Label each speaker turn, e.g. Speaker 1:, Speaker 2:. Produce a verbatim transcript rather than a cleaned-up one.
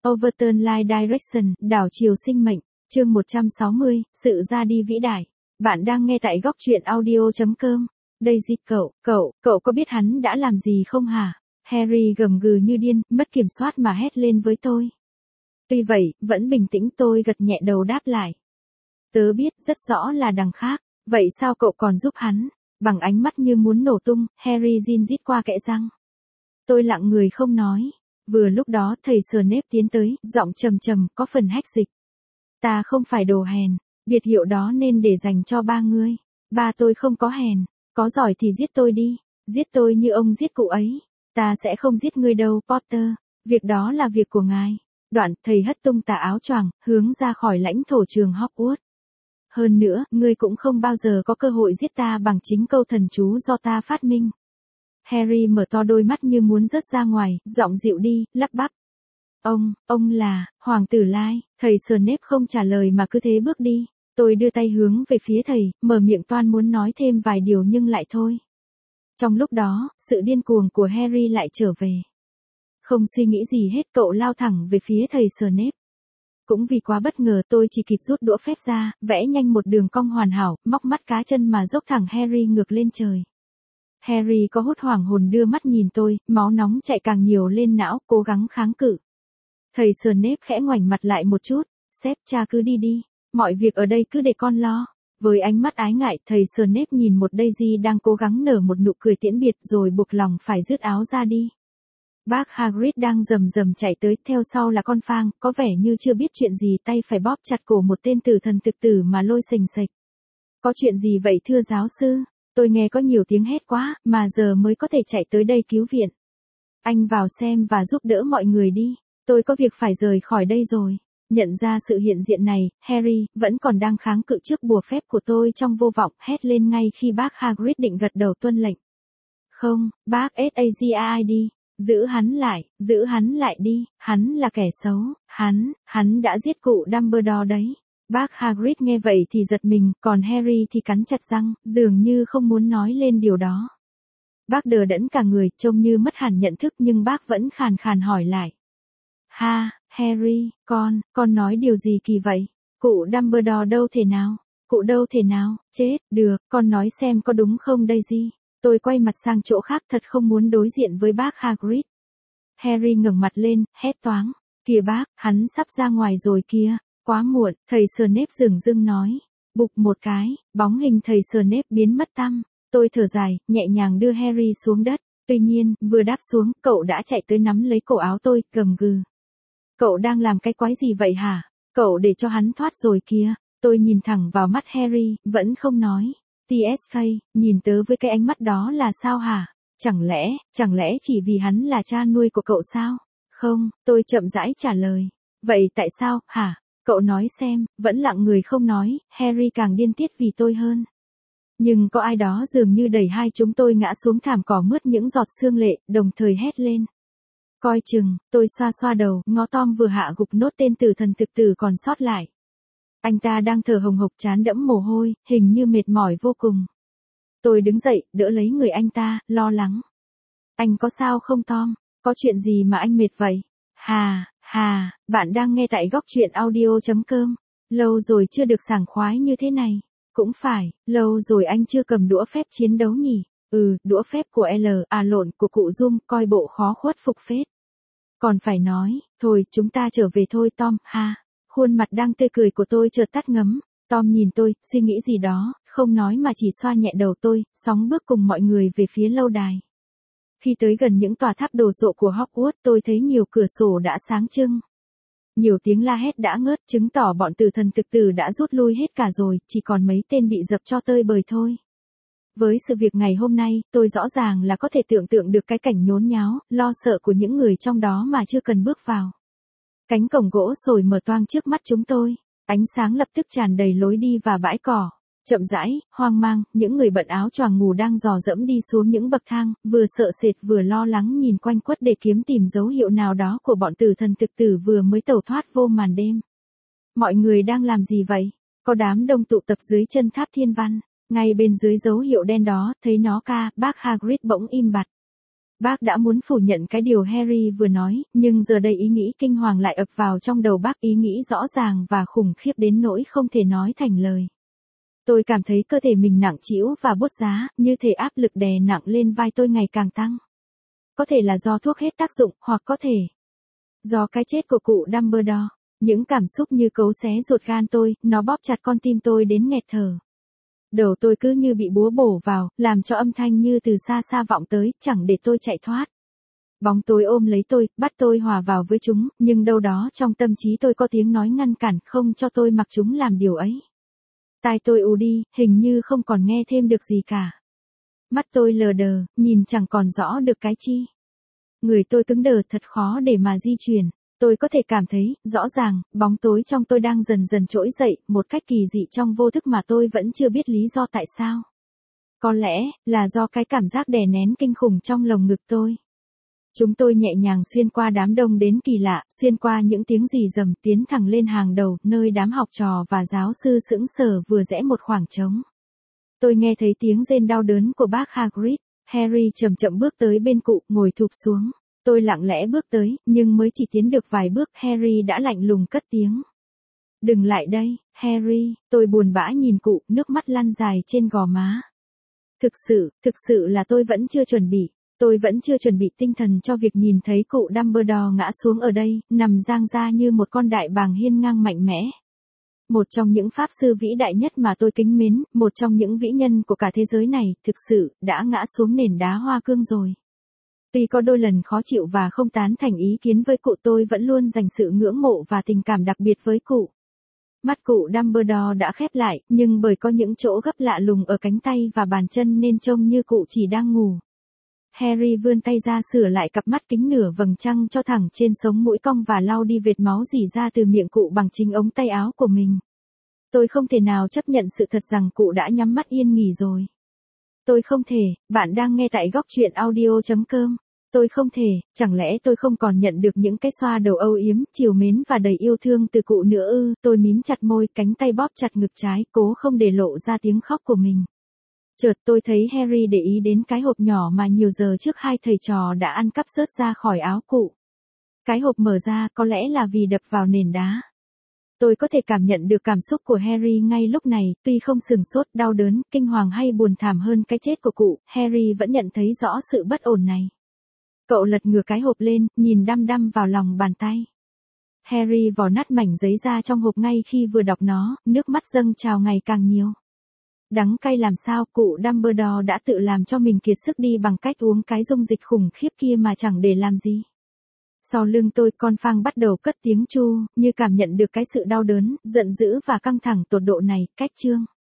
Speaker 1: Overturn Life Direction, đảo chiều sinh mệnh, chương một trăm sáu mươi, sự ra đi vĩ đại. Bạn đang nghe tại góc truyện audio chấm com. Daisy, cậu, cậu, cậu có biết hắn đã làm gì không hả? Harry gầm gừ như điên, mất kiểm soát mà hét lên với tôi. Tuy vậy, vẫn bình tĩnh tôi gật nhẹ đầu đáp lại. Tớ biết rất rõ là đằng khác, vậy sao cậu còn giúp hắn? Bằng ánh mắt như muốn nổ tung, Harry rin rít qua kẽ răng. Tôi lặng người không nói. Vừa lúc đó thầy Snape tiến tới, giọng trầm trầm, có phần hách dịch. Ta không phải đồ hèn, biệt hiệu đó nên để dành cho ba ngươi. Ba tôi không có hèn, có giỏi thì giết tôi đi, giết tôi như ông giết cụ ấy. Ta sẽ không giết ngươi đâu, Potter, việc đó là việc của ngài. Đoạn, thầy hất tung tà áo choàng, hướng ra khỏi lãnh thổ trường Hogwarts. Hơn nữa, ngươi cũng không bao giờ có cơ hội giết ta bằng chính câu thần chú do ta phát minh. Harry mở to đôi mắt như muốn rớt ra ngoài, giọng dịu đi, lắp bắp. Ông, ông là, Hoàng tử Lai, thầy Snape không trả lời mà cứ thế bước đi. Tôi đưa tay hướng về phía thầy, mở miệng toan muốn nói thêm vài điều nhưng lại thôi. Trong lúc đó, sự điên cuồng của Harry lại trở về. Không suy nghĩ gì hết cậu lao thẳng về phía thầy Snape. Cũng vì quá bất ngờ tôi chỉ kịp rút đũa phép ra, vẽ nhanh một đường cong hoàn hảo, móc mắt cá chân mà dốc thẳng Harry ngược lên trời. Harry có hốt hoảng hồn đưa mắt nhìn tôi, máu nóng chạy càng nhiều lên não, cố gắng kháng cự. Thầy Snape khẽ ngoảnh mặt lại một chút, sếp cha cứ đi đi, mọi việc ở đây cứ để con lo. Với ánh mắt ái ngại, thầy Snape nhìn một Daisy đang cố gắng nở một nụ cười tiễn biệt rồi buộc lòng phải rứt áo ra đi. Bác Hagrid đang rầm rầm chạy tới, theo sau là con Fang, có vẻ như chưa biết chuyện gì, tay phải bóp chặt cổ một tên tử thần thực tử mà lôi sềnh sệch. Có chuyện gì vậy thưa giáo sư? Tôi nghe có nhiều tiếng hét quá, mà giờ mới có thể chạy tới đây cứu viện. Anh vào xem và giúp đỡ mọi người đi, tôi có việc phải rời khỏi đây rồi. Nhận ra sự hiện diện này, Harry vẫn còn đang kháng cự trước bùa phép của tôi trong vô vọng, hét lên ngay khi bác Hagrid định gật đầu tuân lệnh. Không, bác Sagid, giữ hắn lại, giữ hắn lại đi, hắn là kẻ xấu, hắn, hắn đã giết cụ Dumbledore đấy. Bác Hagrid nghe vậy thì giật mình, còn Harry thì cắn chặt răng, dường như không muốn nói lên điều đó. Bác đờ đẫn cả người, trông như mất hẳn nhận thức nhưng bác vẫn khàn khàn hỏi lại. Ha, Harry, con, con nói điều gì kỳ vậy? Cụ Dumbledore đâu thể nào? Cụ đâu thể nào? Chết, được, con nói xem có đúng không Daisy? Tôi quay mặt sang chỗ khác thật không muốn đối diện với bác Hagrid. Harry ngẩng mặt lên, hét toáng. Kìa bác, hắn sắp ra ngoài rồi kìa. Quá muộn, thầy Snape dửng dưng nói. Bụp một cái, bóng hình thầy Snape biến mất tăm. Tôi thở dài, nhẹ nhàng đưa Harry xuống đất. Tuy nhiên, vừa đáp xuống, cậu đã chạy tới nắm lấy cổ áo tôi, gầm gừ. Cậu đang làm cái quái gì vậy hả? Cậu để cho hắn thoát rồi kìa. Tôi nhìn thẳng vào mắt Harry, vẫn không nói. tê ét ca, nhìn tớ với cái ánh mắt đó là sao hả? Chẳng lẽ, chẳng lẽ chỉ vì hắn là cha nuôi của cậu sao? Không, tôi chậm rãi trả lời. Vậy tại sao, hả? Cậu nói xem, vẫn lặng người không nói, Harry càng điên tiết vì tôi hơn. Nhưng có ai đó dường như đẩy hai chúng tôi ngã xuống thảm cỏ mướt những giọt sương lệ, đồng thời hét lên. Coi chừng, tôi xoa xoa đầu, ngó Tom vừa hạ gục nốt tên tử thần thực tử còn sót lại. Anh ta đang thở hồng hộc trán đẫm mồ hôi, hình như mệt mỏi vô cùng. Tôi đứng dậy, đỡ lấy người anh ta, lo lắng. Anh có sao không Tom? Có chuyện gì mà anh mệt vậy? Hà, hà, bạn đang nghe tại góc truyện audio chấm com. Lâu rồi chưa được sảng khoái như thế này. Cũng phải, lâu rồi anh chưa cầm đũa phép chiến đấu nhỉ? Ừ, đũa phép của L, à lộn, của cụ Zoom, coi bộ khó khuất phục phết. Còn phải nói, thôi, chúng ta trở về thôi Tom, ha. Khuôn mặt đang tươi cười của tôi chợt tắt ngấm. Tom nhìn tôi, suy nghĩ gì đó, không nói mà chỉ xoa nhẹ đầu tôi, sóng bước cùng mọi người về phía lâu đài. Khi tới gần những tòa tháp đồ sộ của Hogwarts, tôi thấy nhiều cửa sổ đã sáng trưng. Nhiều tiếng la hét đã ngớt, chứng tỏ bọn tử thần thực tử đã rút lui hết cả rồi, chỉ còn mấy tên bị dập cho tơi bời thôi. Với sự việc ngày hôm nay, tôi rõ ràng là có thể tưởng tượng được cái cảnh nhốn nháo, lo sợ của những người trong đó mà chưa cần bước vào. Cánh cổng gỗ sồi mở toang trước mắt chúng tôi, ánh sáng lập tức tràn đầy lối đi và bãi cỏ. Chậm rãi, hoang mang, những người bận áo choàng ngủ đang dò dẫm đi xuống những bậc thang, vừa sợ sệt vừa lo lắng nhìn quanh quất để kiếm tìm dấu hiệu nào đó của bọn tử thần thực tử vừa mới tẩu thoát vô màn đêm. Mọi người đang làm gì vậy? Có đám đông tụ tập dưới chân tháp thiên văn, ngay bên dưới dấu hiệu đen đó, thấy nó ca, bác Hagrid bỗng im bặt. Bác đã muốn phủ nhận cái điều Harry vừa nói, nhưng giờ đây ý nghĩ kinh hoàng lại ập vào trong đầu bác, ý nghĩ rõ ràng và khủng khiếp đến nỗi không thể nói thành lời. Tôi cảm thấy cơ thể mình nặng trĩu và bút giá, như thể áp lực đè nặng lên vai tôi ngày càng tăng. Có thể là do thuốc hết tác dụng, hoặc có thể do cái chết của cụ Dumbledore. Những cảm xúc như cấu xé ruột gan tôi, nó bóp chặt con tim tôi đến nghẹt thở. Đầu tôi cứ như bị búa bổ vào, làm cho âm thanh như từ xa xa vọng tới, chẳng để tôi chạy thoát. Bóng tối ôm lấy tôi, bắt tôi hòa vào với chúng, nhưng đâu đó trong tâm trí tôi có tiếng nói ngăn cản, không cho tôi mặc chúng làm điều ấy. Tai tôi ù đi, hình như không còn nghe thêm được gì cả. Mắt tôi lờ đờ, nhìn chẳng còn rõ được cái chi. Người tôi cứng đờ, thật khó để mà di chuyển. Tôi có thể cảm thấy, rõ ràng, bóng tối trong tôi đang dần dần trỗi dậy, một cách kỳ dị trong vô thức mà tôi vẫn chưa biết lý do tại sao. Có lẽ, là do cái cảm giác đè nén kinh khủng trong lồng ngực tôi. Chúng tôi nhẹ nhàng xuyên qua đám đông đến kỳ lạ, xuyên qua những tiếng rì rầm, tiến thẳng lên hàng đầu, nơi đám học trò và giáo sư sững sờ vừa rẽ một khoảng trống. Tôi nghe thấy tiếng rên đau đớn của bác Hagrid. Harry chậm chậm bước tới bên cụ, ngồi thụp xuống. Tôi lặng lẽ bước tới, nhưng mới chỉ tiến được vài bước, Harry đã lạnh lùng cất tiếng. Đừng lại đây, Harry, tôi buồn bã nhìn cụ, nước mắt lăn dài trên gò má. Thực sự, thực sự là tôi vẫn chưa chuẩn bị. Tôi vẫn chưa chuẩn bị tinh thần cho việc nhìn thấy cụ Dumbledore ngã xuống ở đây, nằm giang ra như một con đại bàng hiên ngang mạnh mẽ. Một trong những pháp sư vĩ đại nhất mà tôi kính mến, một trong những vĩ nhân của cả thế giới này, thực sự, đã ngã xuống nền đá hoa cương rồi. Tuy có đôi lần khó chịu và không tán thành ý kiến với cụ, tôi vẫn luôn dành sự ngưỡng mộ và tình cảm đặc biệt với cụ. Mắt cụ Dumbledore đã khép lại, nhưng bởi có những chỗ gấp lạ lùng ở cánh tay và bàn chân nên trông như cụ chỉ đang ngủ. Harry vươn tay ra sửa lại cặp mắt kính nửa vầng trăng cho thẳng trên sống mũi cong và lau đi vệt máu rỉ ra từ miệng cụ bằng chính ống tay áo của mình. Tôi không thể nào chấp nhận sự thật rằng cụ đã nhắm mắt yên nghỉ rồi. Tôi không thể, bạn đang nghe tại góc truyện audio chấm com. Tôi không thể, chẳng lẽ tôi không còn nhận được những cái xoa đầu âu yếm, trìu mến và đầy yêu thương từ cụ nữa ư? Tôi mím chặt môi, cánh tay bóp chặt ngực trái, cố không để lộ ra tiếng khóc của mình. Chợt tôi thấy Harry để ý đến cái hộp nhỏ mà nhiều giờ trước hai thầy trò đã ăn cắp rớt ra khỏi áo cụ. Cái hộp mở ra, có lẽ là vì đập vào nền đá. Tôi có thể cảm nhận được cảm xúc của Harry ngay lúc này, tuy không sửng sốt, đau đớn, kinh hoàng hay buồn thảm hơn cái chết của cụ, Harry vẫn nhận thấy rõ sự bất ổn này. Cậu lật ngửa cái hộp lên, nhìn đăm đăm vào lòng bàn tay. Harry vò nát mảnh giấy ra trong hộp ngay khi vừa đọc nó, nước mắt dâng trào ngày càng nhiều. Đắng cay làm sao, cụ Dumbledore đã tự làm cho mình kiệt sức đi bằng cách uống cái dung dịch khủng khiếp kia mà chẳng để làm gì. Sau lưng tôi, con Phang bắt đầu cất tiếng chu, như cảm nhận được cái sự đau đớn, giận dữ và căng thẳng tột độ này. Cách chương